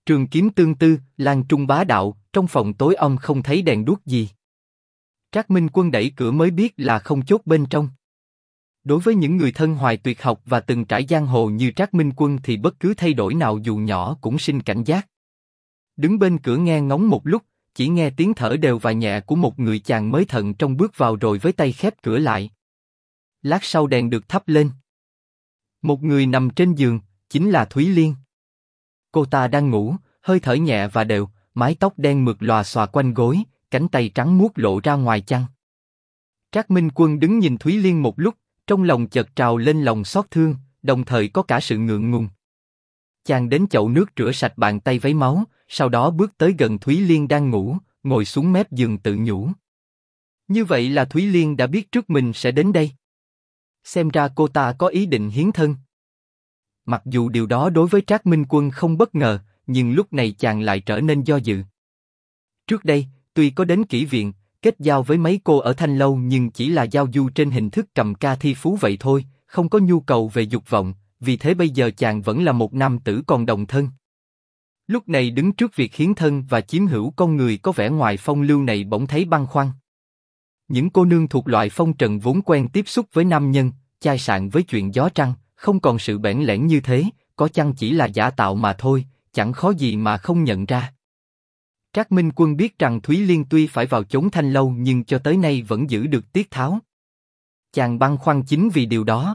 Trường kiếm tương tư, lang trung bá đạo, trong phòng tối om không thấy đèn đuốc gì. Trác Minh Quân đẩy cửa mới biết là không chốt bên trong. Đối với những người thân hoài tuyệt học và từng trải giang hồ như Trác Minh Quân thì bất cứ thay đổi nào dù nhỏ cũng sinh cảnh giác. Đứng bên cửa nghe ngóng một lúc, chỉ nghe tiếng thở đều và nhẹ của một người chàng mới thận trong bước vào rồi với tay khép cửa lại. Lát sau đèn được thắp lên. Một người nằm trên giường, chính là Thúy Liên. Cô ta đang ngủ, hơi thở nhẹ và đều, mái tóc đen mượt lòa xòa quanh gối, cánh tay trắng muốt lộ ra ngoài chăn. Trác Minh Quân đứng nhìn Thúy Liên một lúc, trong lòng chợt trào lên lòng xót thương, đồng thời có cả sự ngượng ngùng. Chàng đến chậu nước rửa sạch bàn tay vấy máu, sau đó bước tới gần Thúy Liên đang ngủ, ngồi xuống mép giường tự nhủ. Như vậy là Thúy Liên đã biết trước mình sẽ đến đây. Xem ra cô ta có ý định hiến thân. Mặc dù điều đó đối với Trác Minh Quân không bất ngờ, nhưng lúc này chàng lại trở nên do dự. Trước đây, tuy có đến kỹ viện, kết giao với mấy cô ở Thanh Lâu nhưng chỉ là giao du trên hình thức cầm ca thi phú vậy thôi, không có nhu cầu về dục vọng, vì thế bây giờ chàng vẫn là một nam tử còn độc thân. Lúc này đứng trước việc hiến thân và chiếm hữu con người có vẻ ngoài phong lưu này bỗng thấy băn khoăn. Những cô nương thuộc loại phong trần vốn quen tiếp xúc với nam nhân, chai sạn với chuyện gió trăng, không còn sự bẽn lẽn như thế, có chăng chỉ là giả tạo mà thôi, chẳng khó gì mà không nhận ra. Trác Minh Quân biết rằng Thúy Liên tuy phải vào chốn Thanh Lâu nhưng cho tới nay vẫn giữ được tiết tháo. Chàng băn khoăn chính vì điều đó.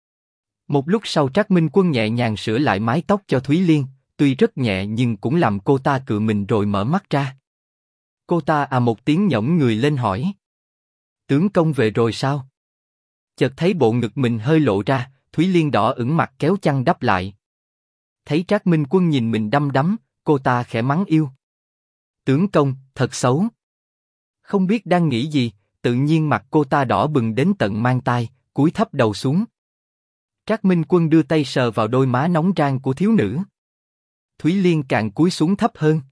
Một lúc sau Trác Minh Quân nhẹ nhàng sửa lại mái tóc cho Thúy Liên, tuy rất nhẹ nhưng cũng làm cô ta cựa mình rồi mở mắt ra. Cô ta một tiếng nhõng người lên hỏi. Tướng công về rồi sao? Chợt thấy bộ ngực mình hơi lộ ra, Thúy Liên đỏ ửng mặt kéo chăn đắp lại. Thấy Trác Minh Quân nhìn mình đăm đắm, cô ta khẽ mắng yêu. Tướng công, thật xấu. Không biết đang nghĩ gì, tự nhiên mặt cô ta đỏ bừng đến tận mang tai, cúi thấp đầu xuống. Trác Minh Quân đưa tay sờ vào đôi má nóng rang của thiếu nữ. Thúy Liên càng cúi xuống thấp hơn.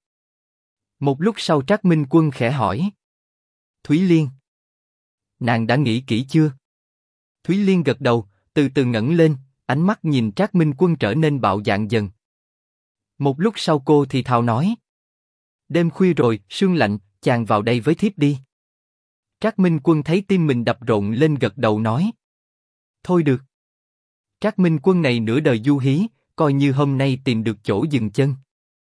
Một lúc sau Trác Minh Quân khẽ hỏi. Thúy Liên, nàng đã nghĩ kỹ chưa? Thúy Liên gật đầu, từ từ ngẩng lên, ánh mắt nhìn Trác Minh Quân trở nên bạo dạn dần. Một lúc sau cô thì thào nói. Đêm khuya rồi, sương lạnh, chàng vào đây với thiếp đi. Trác Minh Quân thấy tim mình đập rộn lên gật đầu nói. Thôi được. Trác Minh Quân này nửa đời du hí, coi như hôm nay tìm được chỗ dừng chân.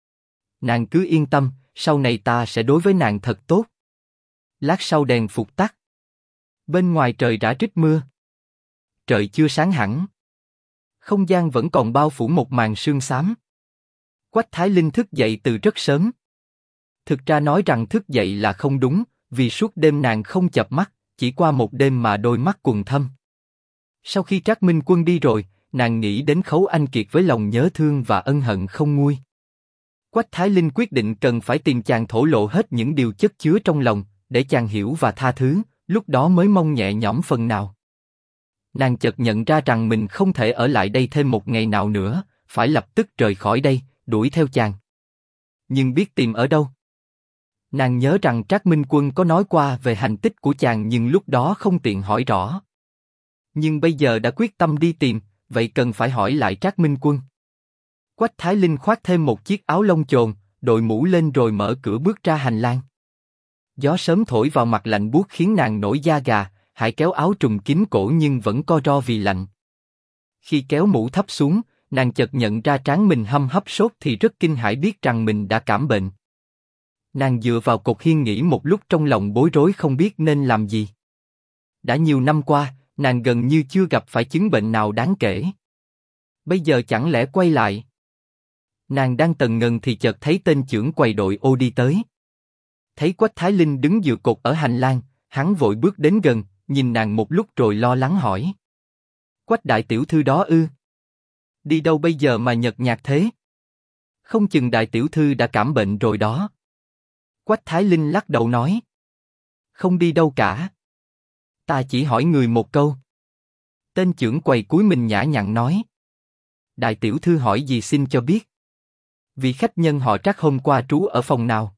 Nàng cứ yên tâm, sau này ta sẽ đối với nàng thật tốt. Lát sau đèn phục tắt. Bên ngoài trời rã rít mưa. Trời chưa sáng hẳn. Không gian vẫn còn bao phủ một màn sương xám. Quách Thái Linh thức dậy từ rất sớm. Thực ra nói rằng thức dậy là không đúng, vì suốt đêm nàng không chợp mắt, chỉ qua một đêm mà đôi mắt quầng thâm. Sau khi Trác Minh Quân đi rồi, nàng nghĩ đến Khấu Anh Kiệt với lòng nhớ thương và ân hận không nguôi. Quách Thái Linh quyết định cần phải tìm chàng thổ lộ hết những điều chất chứa trong lòng, để chàng hiểu và tha thứ, lúc đó mới mong nhẹ nhõm phần nào. Nàng chợt nhận ra rằng mình không thể ở lại đây thêm một ngày nào nữa, phải lập tức rời khỏi đây, đuổi theo chàng. Nhưng biết tìm ở đâu? Nàng nhớ rằng Trác Minh Quân có nói qua về hành tích của chàng nhưng lúc đó không tiện hỏi rõ. Nhưng bây giờ đã quyết tâm đi tìm, vậy cần phải hỏi lại Trác Minh Quân. Quách Thái Linh khoác thêm một chiếc áo lông chồn, đội mũ lên rồi mở cửa bước ra hành lang. Gió sớm thổi vào mặt lạnh buốt khiến nàng nổi da gà, hãy kéo áo trùm kín cổ nhưng vẫn co ro vì lạnh. Khi kéo mũ thấp xuống, nàng chợt nhận ra trán mình hâm hấp sốt thì rất kinh hãi biết rằng mình đã cảm bệnh. Nàng dựa vào cột hiên nghĩ một lúc trong lòng bối rối không biết nên làm gì. Đã nhiều năm qua, nàng gần như chưa gặp phải chứng bệnh nào đáng kể. Bây giờ chẳng lẽ quay lại? Nàng đang tần ngần thì chợt thấy tên trưởng quầy đội ô đi tới. Thấy Quách Thái Linh đứng dựa cột ở hành lang, hắn vội bước đến gần, nhìn nàng một lúc rồi lo lắng hỏi. Quách đại tiểu thư đó ư? Đi đâu bây giờ mà nhợt nhạt thế? Không chừng đại tiểu thư đã cảm bệnh rồi đó. Quách Thái Linh lắc đầu nói. Không đi đâu cả. Ta chỉ hỏi người một câu. Tên trưởng quầy cúi mình nhã nhặn nói. Đại tiểu thư hỏi gì xin cho biết. Vị khách nhân họ Trác hôm qua trú ở phòng nào?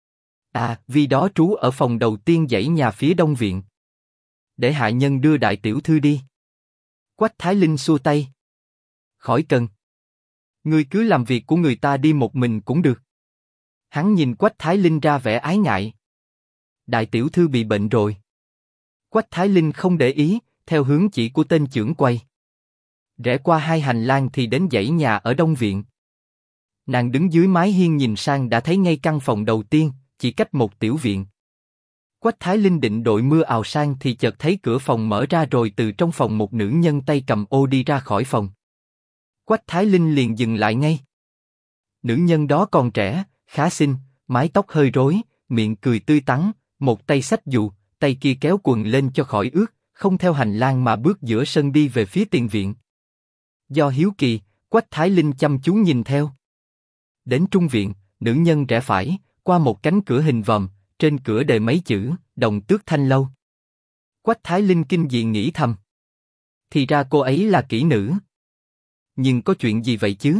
Vì đó trú ở phòng đầu tiên dãy nhà phía đông viện. Để hạ nhân đưa đại tiểu thư đi. Quách Thái Linh xua tay. Khỏi cần. Ngươi cứ làm việc của người ta đi một mình cũng được. Hắn nhìn Quách Thái Linh ra vẻ ái ngại. Đại tiểu thư bị bệnh rồi. Quách Thái Linh không để ý, theo hướng chỉ của tên chưởng quầy. Rẽ qua hai hành lang thì đến dãy nhà ở Đông Viện. Nàng đứng dưới mái hiên nhìn sang đã thấy ngay căn phòng đầu tiên, chỉ cách một tiểu viện. Quách Thái Linh định đội mưa ào sang thì chợt thấy cửa phòng mở ra rồi từ trong phòng một nữ nhân tay cầm ô đi ra khỏi phòng. Quách Thái Linh liền dừng lại ngay. Nữ nhân đó còn trẻ, khá xinh, mái tóc hơi rối, miệng cười tươi tắn, một tay xách dù, tay kia kéo quần lên cho khỏi ướt, không theo hành lang mà bước giữa sân đi về phía tiền viện. Do hiếu kỳ, Quách Thái Linh chăm chú nhìn theo. Đến trung viện, nữ nhân rẽ phải, qua một cánh cửa hình vòm, trên cửa đề mấy chữ, Đồng Tước Thanh Lâu. Quách Thái Linh kinh dị nghĩ thầm. Thì ra cô ấy là kỹ nữ. Nhưng có chuyện gì vậy chứ?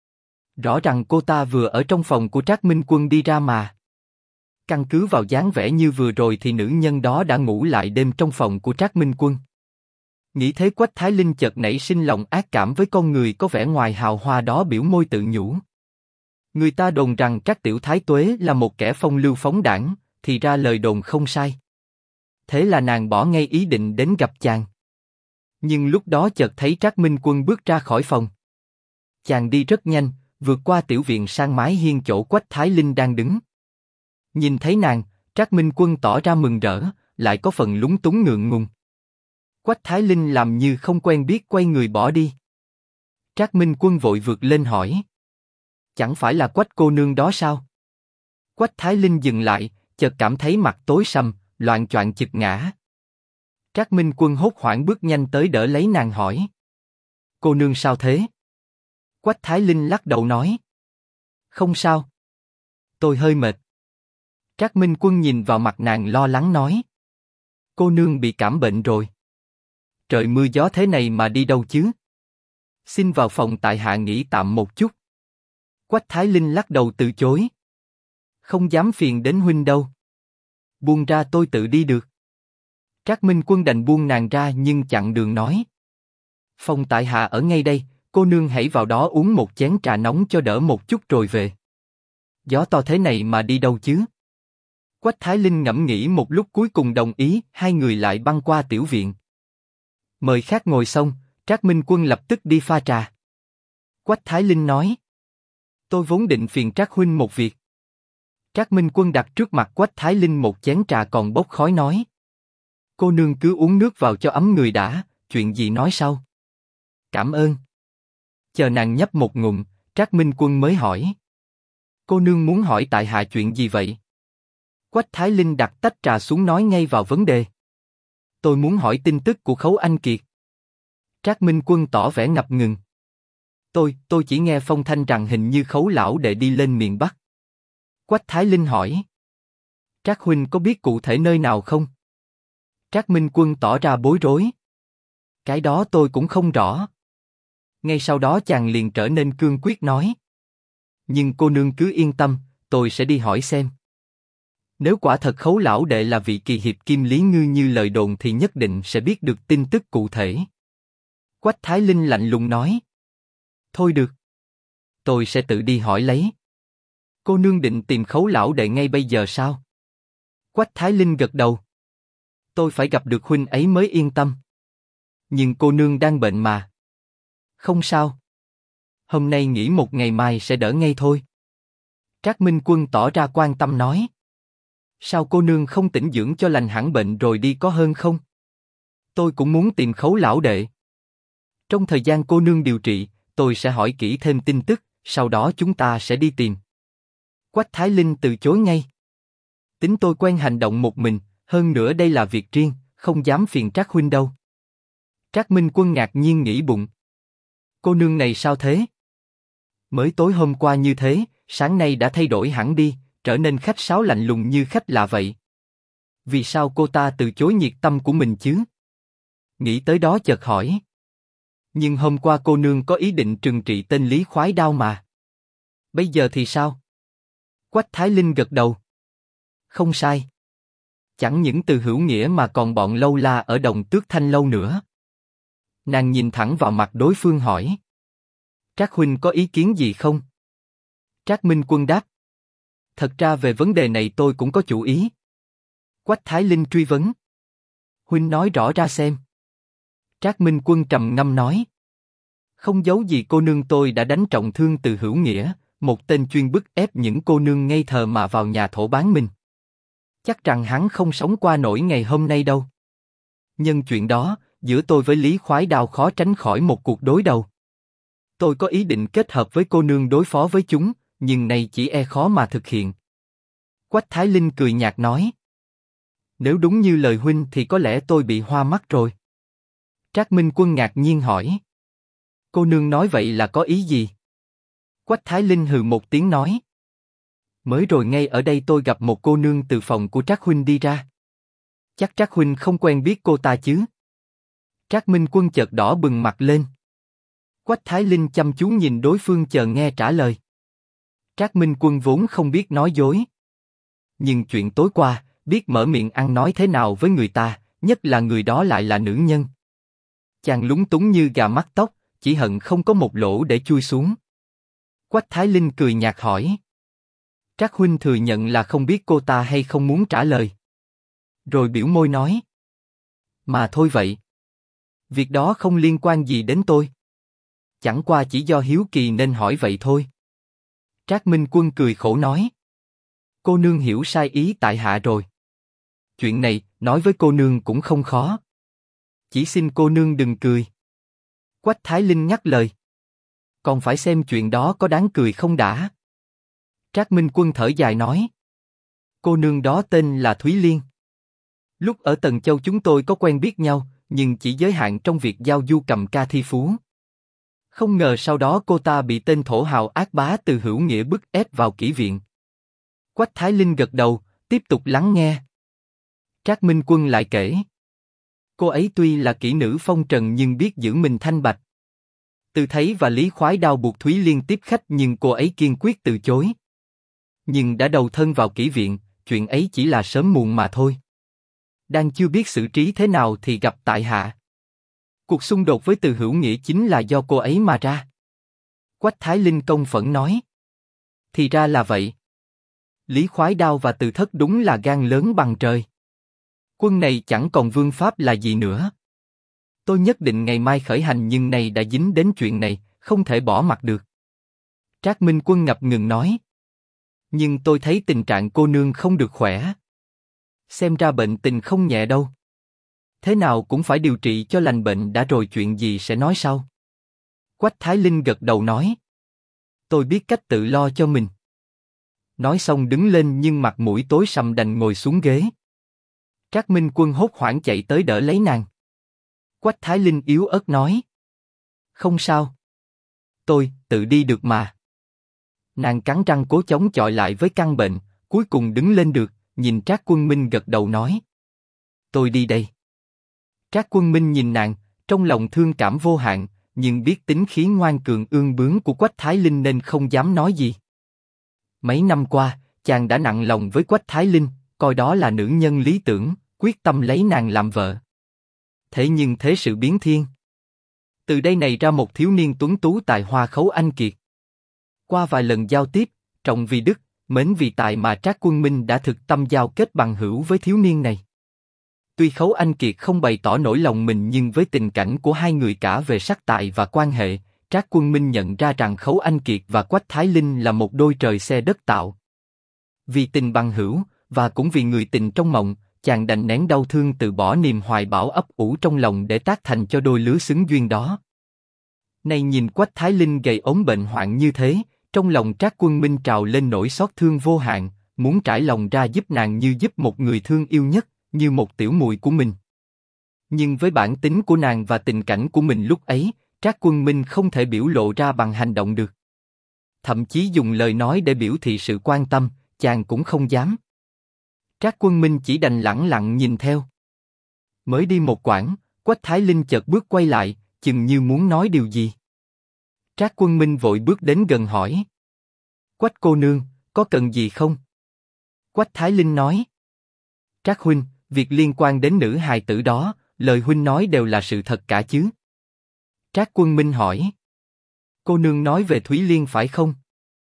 Rõ ràng cô ta vừa ở trong phòng của Trác Minh Quân đi ra mà. Căn cứ vào dáng vẻ như vừa rồi thì nữ nhân đó đã ngủ lại đêm trong phòng của Trác Minh Quân. Nghĩ thế Quách Thái Linh chợt nảy sinh lòng ác cảm với con người có vẻ ngoài hào hoa đó, biểu môi tự nhủ. Người ta đồn rằng Trác Tiểu Thái Tuế là một kẻ phong lưu phóng đãng, thì ra lời đồn không sai. Thế là nàng bỏ ngay ý định đến gặp chàng. Nhưng lúc đó chợt thấy Trác Minh Quân bước ra khỏi phòng. Chàng đi rất nhanh, vượt qua tiểu viện sang mái hiên chỗ Quách Thái Linh đang đứng. Nhìn thấy nàng, Trác Minh Quân tỏ ra mừng rỡ, lại có phần lúng túng ngượng ngùng. Quách Thái Linh làm như không quen biết quay người bỏ đi. Trác Minh Quân vội vượt lên hỏi. Chẳng phải là Quách cô nương đó sao? Quách Thái Linh dừng lại, chợt cảm thấy mặt tối sầm, loạng choạng chực ngã. Trác Minh Quân hốt hoảng bước nhanh tới đỡ lấy nàng hỏi. Cô nương sao thế? Quách Thái Linh lắc đầu nói. Không sao. Tôi hơi mệt. Trác Minh Quân nhìn vào mặt nàng lo lắng nói. Cô nương bị cảm bệnh rồi. Trời mưa gió thế này mà đi đâu chứ? Xin vào phòng tại hạ nghỉ tạm một chút. Quách Thái Linh lắc đầu từ chối. Không dám phiền đến huynh đâu. Buông ra tôi tự đi được. Trác Minh Quân đành buông nàng ra nhưng chặn đường nói. Phòng tại hạ ở ngay đây, cô nương hãy vào đó uống một chén trà nóng cho đỡ một chút rồi về. Gió to thế này mà đi đâu chứ? Quách Thái Linh ngẫm nghĩ một lúc cuối cùng đồng ý, hai người lại băng qua tiểu viện. Mời khách ngồi xong, Trác Minh Quân lập tức đi pha trà. Quách Thái Linh nói. Tôi vốn định phiền Trác huynh một việc. Trác Minh Quân đặt trước mặt Quách Thái Linh một chén trà còn bốc khói nói. Cô nương cứ uống nước vào cho ấm người đã, chuyện gì nói sau. Cảm ơn. Chờ nàng nhấp một ngụm, Trác Minh Quân mới hỏi. Cô nương muốn hỏi tại hạ chuyện gì vậy? Quách Thái Linh đặt tách trà xuống nói ngay vào vấn đề. Tôi muốn hỏi tin tức của Khấu Anh Kiệt. Trác Minh Quân tỏ vẻ ngập ngừng. Tôi chỉ nghe phong thanh rằng hình như Khấu lão đệ đi lên miền Bắc. Quách Thái Linh hỏi. Trác huynh có biết cụ thể nơi nào không? Trác Minh Quân tỏ ra bối rối. Cái đó tôi cũng không rõ. Ngay sau đó chàng liền trở nên cương quyết nói. Nhưng cô nương cứ yên tâm, tôi sẽ đi hỏi xem. Nếu quả thật Khấu lão đệ là vị kỳ hiệp Kim Lý Ngư như lời đồn thì nhất định sẽ biết được tin tức cụ thể. Quách Thái Linh lạnh lùng nói. Thôi được. Tôi sẽ tự đi hỏi lấy. Cô nương định tìm Khấu lão đệ ngay bây giờ sao? Quách Thái Linh gật đầu. Tôi phải gặp được huynh ấy mới yên tâm. Nhưng cô nương đang bệnh mà. Không sao. Hôm nay nghỉ một ngày mai sẽ đỡ ngay thôi. Trác Minh Quân tỏ ra quan tâm nói. Sao cô nương không tĩnh dưỡng cho lành hẳn bệnh rồi đi có hơn không? Tôi cũng muốn tìm Khấu lão đệ. Trong thời gian cô nương điều trị, tôi sẽ hỏi kỹ thêm tin tức, sau đó chúng ta sẽ đi tìm. Quách Thái Linh từ chối ngay. Tính tôi quen hành động một mình, hơn nữa đây là việc riêng, không dám phiền Trác huynh đâu. Trác Minh Quân ngạc nhiên nghĩ bụng. Cô nương này sao thế? Mới tối hôm qua như thế, sáng nay đã thay đổi hẳn đi, trở nên khách sáo lạnh lùng như khách lạ vậy. Vì sao cô ta từ chối nhiệt tâm của mình chứ? Nghĩ tới đó chợt hỏi. Nhưng hôm qua cô nương có ý định trừng trị tên Lý Khoái Đao mà. Bây giờ thì sao? Quách Thái Linh gật đầu. Không sai. Chẳng những từ hữu nghĩa mà còn bọn lâu la ở Đồng Tước Thanh Lâu nữa. Nàng nhìn thẳng vào mặt đối phương hỏi. Trác huynh có ý kiến gì không? Trác Minh Quân đáp. Thật ra về vấn đề này tôi cũng có chủ ý. Quách Thái Linh truy vấn. Huynh nói rõ ra xem. Trác Minh Quân trầm ngâm nói. Không giấu gì cô nương, tôi đã đánh trọng thương Từ Hữu Nghĩa, một tên chuyên bức ép những cô nương ngây thơ mà vào nhà thổ bán mình. Chắc rằng hắn không sống qua nổi ngày hôm nay đâu. Nhân chuyện đó, giữa tôi với Lý Khoái Đao khó tránh khỏi một cuộc đối đầu. Tôi có ý định kết hợp với cô nương đối phó với chúng, nhưng nay chỉ e khó mà thực hiện. Quách Thái Linh cười nhạt nói. Nếu đúng như lời huynh thì có lẽ tôi bị hoa mắt rồi. Trác Minh Quân ngạc nhiên hỏi. Cô nương nói vậy là có ý gì? Quách Thái Linh hừ một tiếng nói. Mới rồi ngay ở đây tôi gặp một cô nương từ phòng của Trác huynh đi ra. Chắc Trác huynh không quen biết cô ta chứ? Trác Minh Quân chợt đỏ bừng mặt lên. Quách Thái Linh chăm chú nhìn đối phương chờ nghe trả lời. Trác Minh Quân vốn không biết nói dối. Nhưng chuyện tối qua, biết mở miệng ăn nói thế nào với người ta, nhất là người đó lại là nữ nhân. Chàng lúng túng như gà mắc tóc, chỉ hận không có một lỗ để chui xuống. Quách Thái Linh cười nhạt hỏi. Trác huynh thừa nhận là không biết cô ta hay không muốn trả lời. Rồi biểu môi nói. Mà thôi vậy. Việc đó không liên quan gì đến tôi. Chẳng qua chỉ do hiếu kỳ nên hỏi vậy thôi. Trác Minh Quân cười khổ nói. Cô nương hiểu sai ý tại hạ rồi. Chuyện này, nói với cô nương cũng không khó. Chỉ xin cô nương đừng cười. Quách Thái Linh nhắc lời. Còn phải xem chuyện đó có đáng cười không đã. Trác Minh Quân thở dài nói. Cô nương đó tên là Thúy Liên. Lúc ở Tần Châu chúng tôi có quen biết nhau, nhưng chỉ giới hạn trong việc giao du cầm ca thi phú. Không ngờ sau đó cô ta bị tên thổ hào ác bá Từ Hữu Nghĩa bức ép vào kỷ viện. Quách Thái Linh gật đầu, tiếp tục lắng nghe. Trác Minh Quân lại kể. Cô ấy tuy là kỹ nữ phong trần nhưng biết giữ mình thanh bạch. Từ Thấy và Lý Khoái Đao buộc Thúy Liên tiếp khách nhưng cô ấy kiên quyết từ chối. Nhưng đã đầu thân vào kỷ viện, chuyện ấy chỉ là sớm muộn mà thôi. Đang chưa biết xử trí thế nào thì gặp tại hạ. Cuộc xung đột với Từ Hữu Nghĩa chính là do cô ấy mà ra. Quách Thái Linh công phẫn nói. Thì ra là vậy. Lý Khoái Đao và Từ Thất đúng là gan lớn bằng trời. Quân này chẳng còn vương pháp là gì nữa. Tôi nhất định ngày mai khởi hành nhưng nay đã dính đến chuyện này, không thể bỏ mặc được. Trác Minh Quân ngập ngừng nói. Nhưng tôi thấy tình trạng cô nương không được khỏe. Xem ra bệnh tình không nhẹ đâu. Thế nào cũng phải điều trị cho lành bệnh đã rồi chuyện gì sẽ nói sau. Quách Thái Linh gật đầu nói. Tôi biết cách tự lo cho mình. Nói xong đứng lên nhưng mặt mũi tối sầm đành ngồi xuống ghế. Trác Minh Quân hốt hoảng chạy tới đỡ lấy nàng. Quách Thái Linh yếu ớt nói. Không sao. Tôi tự đi được mà. Nàng cắn răng cố chống chọi lại với căn bệnh, cuối cùng đứng lên được, nhìn Trác Quân Minh gật đầu nói. Tôi đi đây. Trác Quân Minh nhìn nàng, trong lòng thương cảm vô hạn, nhưng biết tính khí ngoan cường ương bướng của Quách Thái Linh nên không dám nói gì. Mấy năm qua, chàng đã nặng lòng với Quách Thái Linh, coi đó là nữ nhân lý tưởng, quyết tâm lấy nàng làm vợ. Thế nhưng thế sự biến thiên. Từ đây này ra một thiếu niên tuấn tú tài hoa Khấu Anh Kiệt. Qua vài lần giao tiếp, trọng vì đức, mến vì tài mà Trác Quân Minh đã thực tâm giao kết bằng hữu với thiếu niên này. Tuy Khấu Anh Kiệt không bày tỏ nỗi lòng mình nhưng với tình cảnh của hai người cả về sắc tài và quan hệ, Trác Quân Minh nhận ra rằng Khấu Anh Kiệt và Quách Thái Linh là một đôi trời xe đất tạo. Vì tình bằng hữu, và cũng vì người tình trong mộng, chàng đành nén đau thương từ bỏ niềm hoài bão ấp ủ trong lòng để tác thành cho đôi lứa xứng duyên đó. Nay nhìn Quách Thái Linh gầy ốm bệnh hoạn như thế, trong lòng Trác Quân Minh trào lên nỗi xót thương vô hạn, muốn trải lòng ra giúp nàng như giúp một người thương yêu nhất, như một tiểu muội của mình. Nhưng với bản tính của nàng và tình cảnh của mình lúc ấy, Trác Quân Minh không thể biểu lộ ra bằng hành động được. Thậm chí dùng lời nói để biểu thị sự quan tâm, chàng cũng không dám. Trác Quân Minh chỉ đành lẳng lặng nhìn theo. Mới đi một quãng, Quách Thái Linh chợt bước quay lại, chừng như muốn nói điều gì. Trác Quân Minh vội bước đến gần hỏi. Quách cô nương, có cần gì không? Quách Thái Linh nói. Trác huynh, việc liên quan đến nữ hài tử đó, lời huynh nói đều là sự thật cả chứ? Trác Quân Minh hỏi. Cô nương nói về Thúy Liên phải không?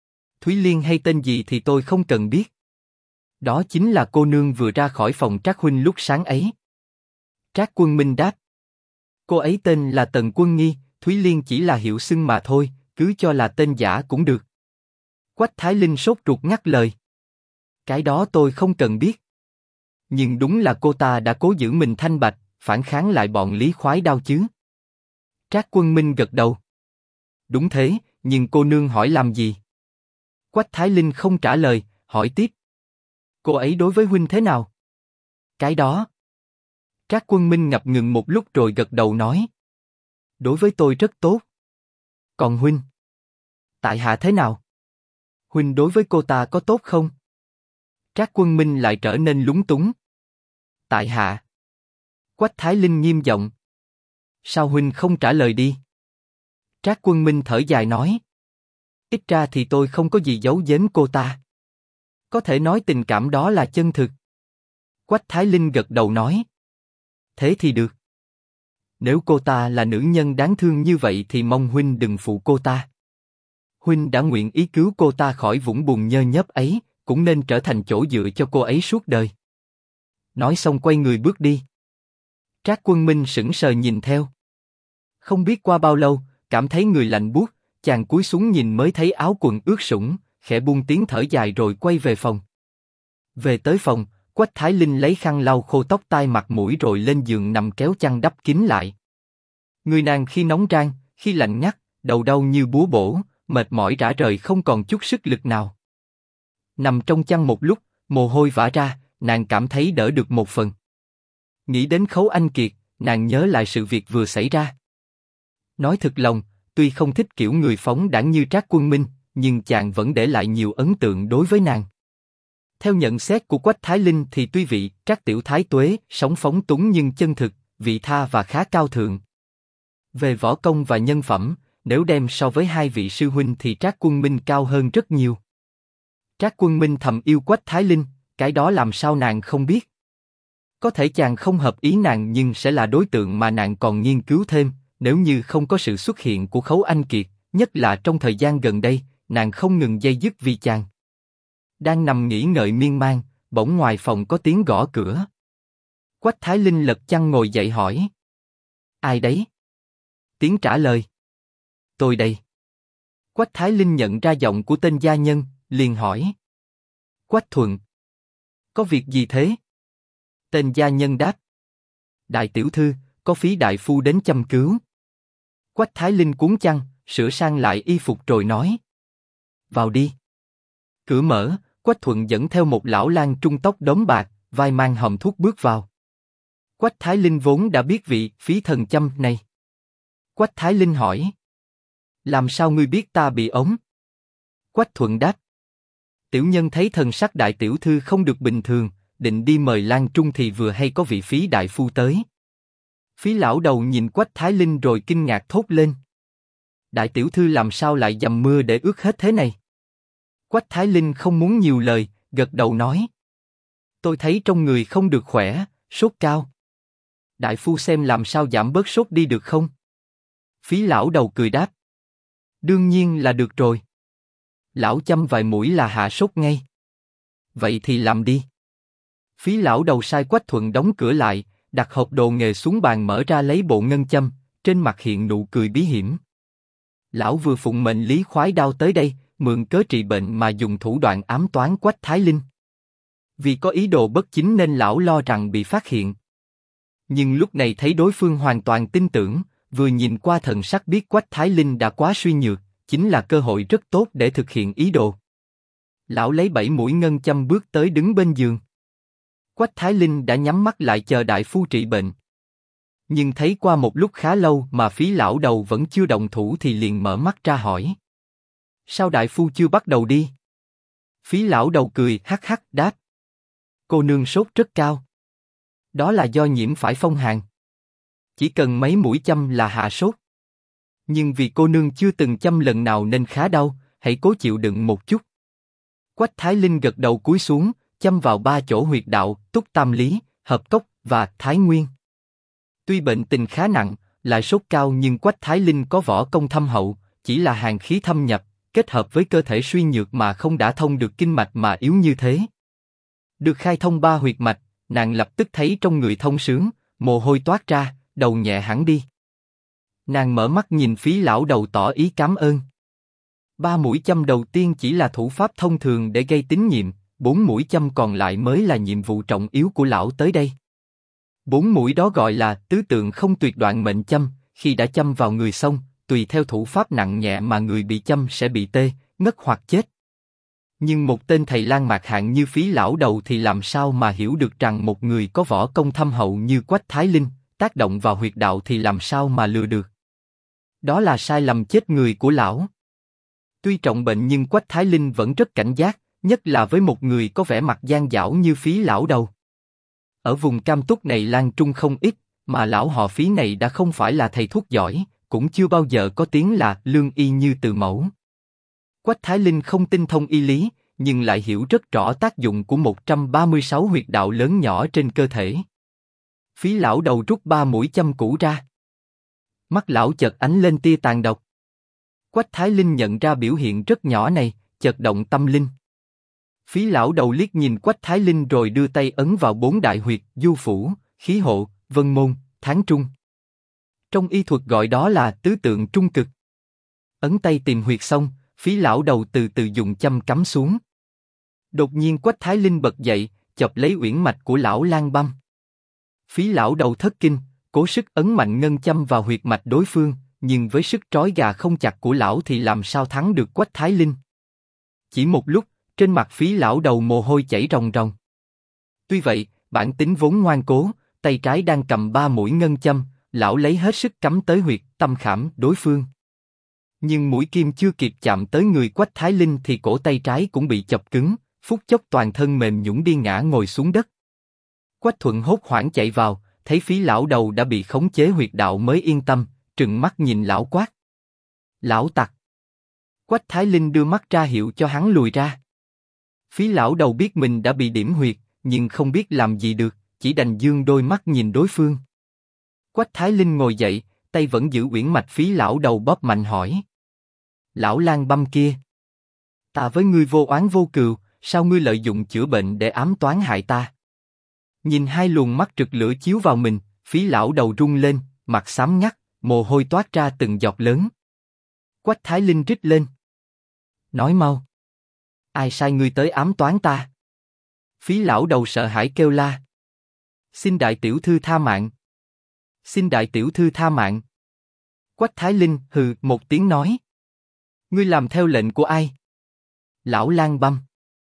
Thúy Liên hay tên gì thì tôi không cần biết. Đó chính là cô nương vừa ra khỏi phòng Trác huynh lúc sáng ấy. Trác Quân Minh đáp. Cô ấy tên là Tần Quân Nghi, Thúy Liên chỉ là hiệu xưng mà thôi, cứ cho là tên giả cũng được. Quách Thái Linh sốt ruột ngắt lời. Cái đó tôi không cần biết. Nhưng đúng là cô ta đã cố giữ mình thanh bạch, phản kháng lại bọn Lý Khoái Đao chứ. Trác Quân Minh gật đầu. Đúng thế, nhưng cô nương hỏi làm gì? Quách Thái Linh không trả lời, hỏi tiếp. Cô ấy đối với huynh thế nào? Cái đó. Trác Quân Minh ngập ngừng một lúc rồi gật đầu nói. Đối với tôi rất tốt. Còn huynh? Tại hạ thế nào? Huynh đối với cô ta có tốt không? Trác Quân Minh lại trở nên lúng túng. Tại hạ. Quách Thái Linh nghiêm giọng. Sao huynh không trả lời đi? Trác Quân Minh thở dài nói. Ít ra thì tôi không có gì giấu giếm cô ta. Có thể nói tình cảm đó là chân thực. Quách Thái Linh gật đầu nói. Thế thì được. Nếu cô ta là nữ nhân đáng thương như vậy thì mong huynh đừng phụ cô ta. Huynh đã nguyện ý cứu cô ta khỏi vũng bùn nhơ nhớp ấy, cũng nên trở thành chỗ dựa cho cô ấy suốt đời. Nói xong quay người bước đi. Trác Quân Minh sững sờ nhìn theo. Không biết qua bao lâu, cảm thấy người lạnh buốt, chàng cúi xuống nhìn mới thấy áo quần ướt sũng, khẽ buông tiếng thở dài rồi quay về phòng. Về tới phòng, Quách Thái Linh lấy khăn lau khô tóc tai mặt mũi rồi lên giường nằm kéo chăn đắp kín lại. Người nàng khi nóng rang, khi lạnh ngắt, đầu đau như búa bổ, mệt mỏi rã rời không còn chút sức lực nào. Nằm trong chăn một lúc, mồ hôi vã ra, nàng cảm thấy đỡ được một phần. Nghĩ đến Khấu Anh Kiệt, nàng nhớ lại sự việc vừa xảy ra. Nói thật lòng, tuy không thích kiểu người phóng đãng như Trác Quân Minh, nhưng chàng vẫn để lại nhiều ấn tượng đối với nàng. Theo nhận xét của Quách Thái Linh thì tuy vị Trác Tiểu Thái Tuế sống phóng túng nhưng chân thực, vị tha và khá cao thượng. Về võ công và nhân phẩm, nếu đem so với hai vị sư huynh thì Trác Quân Minh cao hơn rất nhiều. Trác Quân Minh thầm yêu Quách Thái Linh, cái đó làm sao nàng không biết. Có thể chàng không hợp ý nàng nhưng sẽ là đối tượng mà nàng còn nghiên cứu thêm, nếu như không có sự xuất hiện của Khấu Anh Kiệt, nhất là trong thời gian gần đây, nàng không ngừng day dứt vì chàng. Đang nằm nghĩ ngợi miên man, bỗng ngoài phòng có tiếng gõ cửa. Quách Thái Linh lật chăn ngồi dậy hỏi. Ai đấy? Tiếng trả lời. Tôi đây. Quách Thái Linh nhận ra giọng của tên gia nhân, liền hỏi. Quách Thuận. Có việc gì thế? Tên gia nhân đáp. Đại tiểu thư, có Phí đại phu đến châm cứu. Quách Thái Linh cuốn chăn, sửa sang lại y phục rồi nói. Vào đi. Cửa mở, Quách Thuận dẫn theo một lão lang trung tóc đốm bạc, vai mang hòm thuốc bước vào. Quách Thái Linh vốn đã biết vị Phí thần châm này. Quách Thái Linh hỏi. Làm sao ngươi biết ta bị ống? Quách Thuận đáp. Tiểu nhân thấy thần sắc đại tiểu thư không được bình thường, định đi mời lang trung thì vừa hay có vị Phí đại phu tới. Phí lão đầu nhìn Quách Thái Linh rồi kinh ngạc thốt lên. Đại tiểu thư làm sao lại dầm mưa để ướt hết thế này? Quách Thái Linh không muốn nhiều lời, gật đầu nói. Tôi thấy trong người không được khỏe, sốt cao. Đại phu xem làm sao giảm bớt sốt đi được không? Phí lão đầu cười đáp. Đương nhiên là được rồi. Lão châm vài mũi là hạ sốt ngay. Vậy thì làm đi. Phí lão đầu sai Quách Thuận đóng cửa lại, đặt hộp đồ nghề xuống bàn mở ra lấy bộ ngân châm, trên mặt hiện nụ cười bí hiểm. Lão vừa phụng mệnh Lý Khoái Đao tới đây, mượn cớ trị bệnh mà dùng thủ đoạn ám toán Quách Thái Linh. Vì có ý đồ bất chính nên lão lo rằng bị phát hiện. Nhưng lúc này thấy đối phương hoàn toàn tin tưởng, vừa nhìn qua thần sắc biết Quách Thái Linh đã quá suy nhược, chính là cơ hội rất tốt để thực hiện ý đồ. Lão lấy 7 mũi ngân châm bước tới đứng bên giường. Quách Thái Linh đã nhắm mắt lại chờ đại phu trị bệnh. Nhưng thấy qua một lúc khá lâu mà Phí lão đầu vẫn chưa động thủ thì liền mở mắt ra hỏi. Sao đại phu chưa bắt đầu đi? Phí lão đầu cười hắc hắc đáp. Cô nương sốt rất cao. Đó là do nhiễm phải phong hàn. Chỉ cần mấy mũi châm là hạ sốt. Nhưng vì cô nương chưa từng châm lần nào nên khá đau, hãy cố chịu đựng một chút. Quách Thái Linh gật đầu cúi xuống, châm vào 3 chỗ huyệt đạo, Túc Tam Lý, Hợp Cốc và Thái Nguyên. Tuy bệnh tình khá nặng, lại sốt cao nhưng Quách Thái Linh có võ công thâm hậu, chỉ là hàn khí thâm nhập, kết hợp với cơ thể suy nhược mà không đả thông được kinh mạch mà yếu như thế. Được khai thông 3 huyệt mạch, nàng lập tức thấy trong người thông sướng, mồ hôi toát ra, đầu nhẹ hẳn đi. Nàng mở mắt nhìn Phí lão đầu tỏ ý cảm ơn. 3 mũi châm đầu tiên chỉ là thủ pháp thông thường để gây tín nhiệm, 4 mũi châm còn lại mới là nhiệm vụ trọng yếu của lão tới đây. 4 mũi đó gọi là tứ tượng không tuyệt đoạn mệnh châm, khi đã châm vào người xong, tùy theo thủ pháp nặng nhẹ mà người bị châm sẽ bị tê, ngất hoặc chết. Nhưng một tên thầy lang mạc hạng như Phí lão đầu thì làm sao mà hiểu được rằng một người có võ công thâm hậu như Quách Thái Linh, tác động vào huyệt đạo thì làm sao mà lừa được. Đó là sai lầm chết người của lão. Tuy trọng bệnh nhưng Quách Thái Linh vẫn rất cảnh giác, nhất là với một người có vẻ mặt gian dảo như Phí lão đầu. Ở vùng Cam Túc này lang trung không ít, mà lão họ Phí này đã không phải là thầy thuốc giỏi, cũng chưa bao giờ có tiếng là lương y như Từ Mẫu. Quách Thái Linh không tinh thông y lý, nhưng lại hiểu rất rõ tác dụng của 136 huyệt đạo lớn nhỏ trên cơ thể. Phí lão đầu rút 3 mũi châm cũ ra. Mắt lão chợt ánh lên tia tàn độc. Quách Thái Linh nhận ra biểu hiện rất nhỏ này, chợt động tâm linh. Phí lão đầu liếc nhìn Quách Thái Linh rồi đưa tay ấn vào 4 đại huyệt: Du Phủ, Khí Hộ, Vân Môn, Tháng Trung. Trong y thuật gọi đó là tứ tượng trung cực. Ấn tay tìm huyệt xong, Phí lão đầu từ từ dùng châm cắm xuống. Đột nhiên Quách Thái Linh bật dậy, chộp lấy uyển mạch của lão Lang Băm. Phí lão đầu thất kinh, cố sức ấn mạnh ngân châm vào huyệt mạch đối phương, nhưng với sức trói gà không chặt của lão thì làm sao thắng được Quách Thái Linh. Chỉ một lúc, trên mặt Phí lão đầu mồ hôi chảy ròng ròng. Tuy vậy, bản tính vốn ngoan cố, tay trái đang cầm 3 mũi ngân châm, lão lấy hết sức cắm tới huyệt tâm khảm đối phương. Nhưng mũi kim chưa kịp chạm tới người Quách Thái Linh thì cổ tay trái cũng bị chọc cứng, phút chốc toàn thân mềm nhũn đi ngã ngồi xuống đất. Quách Thuận hốt hoảng chạy vào, thấy Phí lão đầu đã bị khống chế huyệt đạo mới yên tâm, trừng mắt nhìn lão quát: Lão tặc! Quách Thái Linh đưa mắt ra hiệu cho hắn lùi ra. Phí lão đầu biết mình đã bị điểm huyệt, nhưng không biết làm gì được, chỉ đành dương đôi mắt nhìn đối phương. Quách Thái Linh ngồi dậy, tay vẫn giữ uyển mạch. Phí lão đầu bóp mạnh hỏi: Lão Lang Băm kia, ta với ngươi vô oán vô cừu, sao ngươi lợi dụng chữa bệnh để ám toán hại ta? Nhìn hai luồng mắt rực lửa chiếu vào mình, Phí lão đầu run lên, mặt xám ngắt, mồ hôi toát ra từng giọt lớn. Quách Thái Linh rít lên: Nói mau! Ai sai ngươi tới ám toán ta? Phí lão đầu sợ hãi kêu la: Xin đại tiểu thư tha mạng! Xin đại tiểu thư tha mạng! Quách Thái Linh hừ một tiếng nói: Ngươi làm theo lệnh của ai? Lão Lang Băm!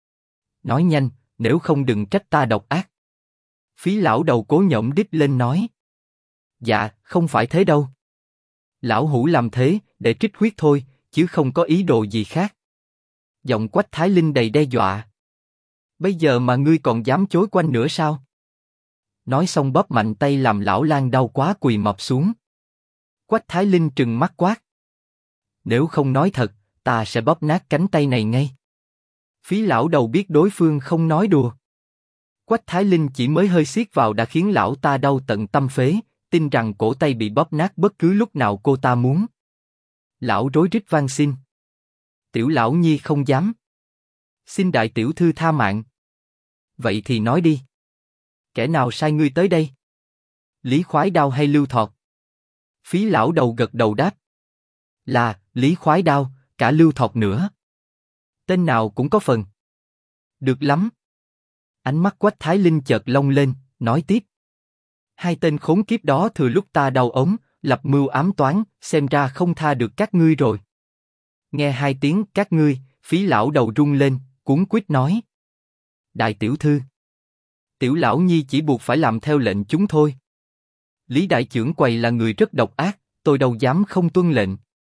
Nói nhanh, nếu không đừng trách ta độc ác. Phí lão đầu cố nhõm đít lên nói: Dạ, không phải thế đâu. Lão hủ làm thế để trích huyết thôi, chứ không có ý đồ gì khác. Giọng Quách Thái Linh đầy đe dọa. Bây giờ mà ngươi còn dám chối quanh nữa sao? Nói xong bóp mạnh tay làm lão Lang đau quá quỳ mọp xuống. Quách Thái Linh trừng mắt quát: Nếu không nói thật, ta sẽ bóp nát cánh tay này ngay. Phí lão đầu biết đối phương không nói đùa. Quách Thái Linh chỉ mới hơi siết vào đã khiến lão ta đau tận tâm phế, tin rằng cổ tay bị bóp nát bất cứ lúc nào cô ta muốn. Lão rối rít van xin: Tiểu lão nhi không dám. Xin đại tiểu thư tha mạng. Vậy thì nói đi. Kẻ nào sai ngươi tới đây? Lý Khoái Đao hay Lưu Thọt? Phí lão đầu gật đầu đáp: Là Lý Khoái Đao, cả Lưu Thọt nữa. Tên nào cũng có phần. Được lắm. Ánh mắt Quách Thái Linh chợt long lên, nói tiếp: Hai tên khốn kiếp đó thừa lúc ta đau ốm, lập mưu ám toán, xem ra không tha được các ngươi rồi. Nghe hai tiếng các ngươi, Phí lão đầu rung lên, cuống quýt nói: Đại tiểu thư, tiểu lão nhi chỉ buộc phải làm theo lệnh chúng thôi. Lý đại chưởng quầy là người rất độc ác, tôi đâu dám không tuân lệnh.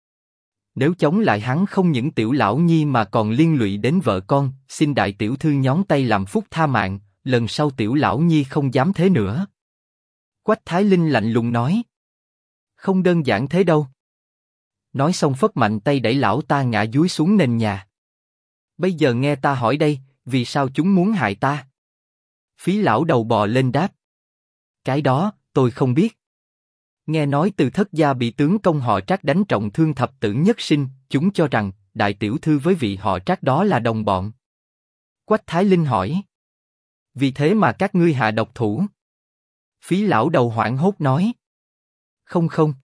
Nếu chống lại hắn không những tiểu lão nhi mà còn liên lụy đến vợ con, xin đại tiểu thư nhón tay làm phúc tha mạng, lần sau tiểu lão nhi không dám thế nữa. Quách Thái Linh lạnh lùng nói: Không đơn giản thế đâu. Nói xong phất mạnh tay đẩy lão ta ngã dúi xuống nền nhà. Bây giờ nghe ta hỏi đây, vì sao chúng muốn hại ta? Phí lão đầu bò lên đáp: Cái đó, tôi không biết. Nghe nói từ Thất gia bị tướng công họ Trác đánh trọng thương thập tử nhất sinh, chúng cho rằng đại tiểu thư với vị họ Trác đó là đồng bọn. Quách Thái Linh hỏi. Vì thế mà các ngươi hạ độc thủ. Phí lão đầu hoảng hốt nói. Không không.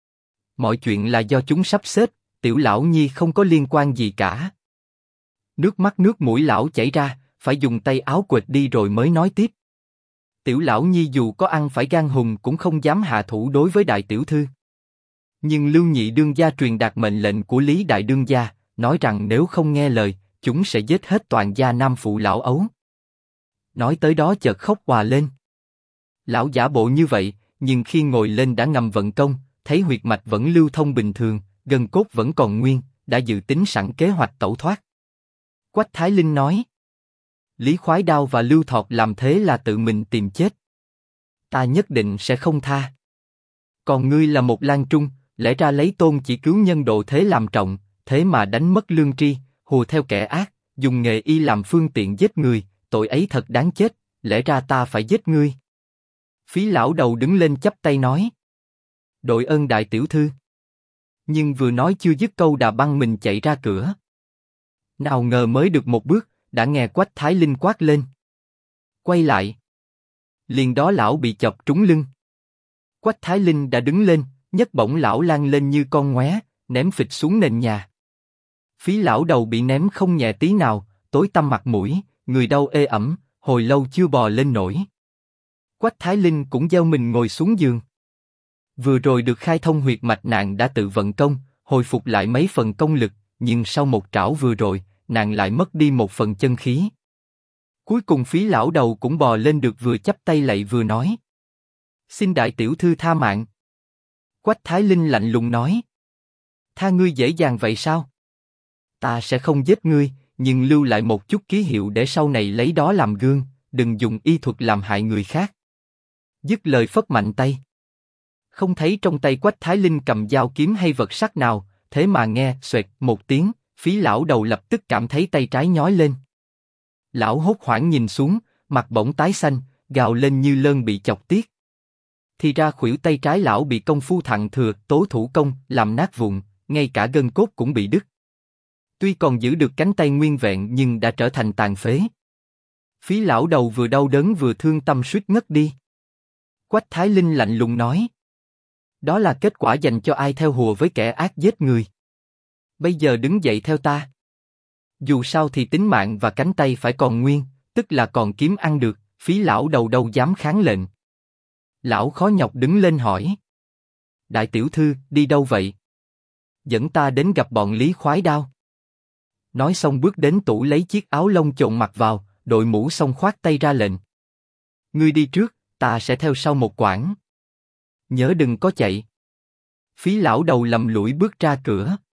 Mọi chuyện là do chúng sắp xếp, tiểu lão nhi không có liên quan gì cả. Nước mắt nước mũi lão chảy ra, phải dùng tay áo quệt đi rồi mới nói tiếp. Tiểu lão nhi dù có ăn phải gan hùm cũng không dám hạ thủ đối với đại tiểu thư. Nhưng Lưu Nhị đương gia truyền đạt mệnh lệnh của Lý đại đương gia, nói rằng nếu không nghe lời, chúng sẽ giết hết toàn gia nam phụ lão ấu. Nói tới đó chợt khóc òa lên. Lão giả bộ như vậy, nhưng khi ngồi lên đã ngầm vận công, thấy huyệt mạch vẫn lưu thông bình thường, gân cốt vẫn còn nguyên, đã dự tính sẵn kế hoạch tẩu thoát. Quách Thái Linh nói. Lý Khoái Đao và Lưu Thọt làm thế là tự mình tìm chết. Ta nhất định sẽ không tha. Còn ngươi là một lang trung, lẽ ra lấy tôn chỉ cứu nhân độ thế làm trọng, thế mà đánh mất lương tri, hùa theo kẻ ác, dùng nghề y làm phương tiện giết người, tội ấy thật đáng chết, lẽ ra ta phải giết ngươi. Phí lão đầu đứng lên chắp tay nói. Đội ơn đại tiểu thư. Nhưng vừa nói chưa dứt câu đã băng mình chạy ra cửa. Nào ngờ mới được một bước, đã nghe Quách Thái Linh quát lên. Quay lại. Liền đó lão bị chọc trúng lưng. Quách Thái Linh đã đứng lên, nhấc bổng lão lan lên như con ngoé, ném phịch xuống nền nhà. Phí lão đầu bị ném không nhẹ tí nào, tối tăm mặt mũi, người đau ê ẩm, hồi lâu chưa bò lên nổi. Quách Thái Linh cũng gieo mình ngồi xuống giường. Vừa rồi được khai thông huyệt mạch nàng đã tự vận công, hồi phục lại mấy phần công lực, nhưng sau một trảo vừa rồi, nàng lại mất đi một phần chân khí. Cuối cùng Phí lão đầu cũng bò lên được, vừa chắp tay lạy vừa nói. Xin đại tiểu thư tha mạng. Quách Thái Linh lạnh lùng nói. Tha ngươi dễ dàng vậy sao? Ta sẽ không giết ngươi, nhưng lưu lại một chút ký hiệu để sau này lấy đó làm gương, đừng dùng y thuật làm hại người khác. Dứt lời phất mạnh tay. Không thấy trong tay Quách Thái Linh cầm dao kiếm hay vật sắc nào, thế mà nghe xoẹt một tiếng, Phí lão đầu lập tức cảm thấy tay trái nhói lên. Lão hốt hoảng nhìn xuống, mặt bỗng tái xanh, gào lên như lơn bị chọc tiết. Thì ra khuỷu tay trái lão bị công phu thặng thừa tố thủ công làm nát vụn, ngay cả gân cốt cũng bị đứt. Tuy còn giữ được cánh tay nguyên vẹn nhưng đã trở thành tàn phế. Phí lão đầu vừa đau đớn vừa thương tâm suýt ngất đi. Quách Thái Linh lạnh lùng nói. Đó là kết quả dành cho ai theo hùa với kẻ ác giết người. Bây giờ đứng dậy theo ta. Dù sao thì tính mạng và cánh tay phải còn nguyên, tức là còn kiếm ăn được, Phí lão đầu đâu dám kháng lệnh. Lão khó nhọc đứng lên hỏi. Đại tiểu thư, đi đâu vậy? Dẫn ta đến gặp bọn Lý Khoái Đao. Nói xong bước đến tủ lấy chiếc áo lông chộn mặc vào, đội mũ xong khoát tay ra lệnh. Ngươi đi trước, ta sẽ theo sau một quãng. Nhớ đừng có chạy. Phí lão đầu lầm lũi bước ra cửa.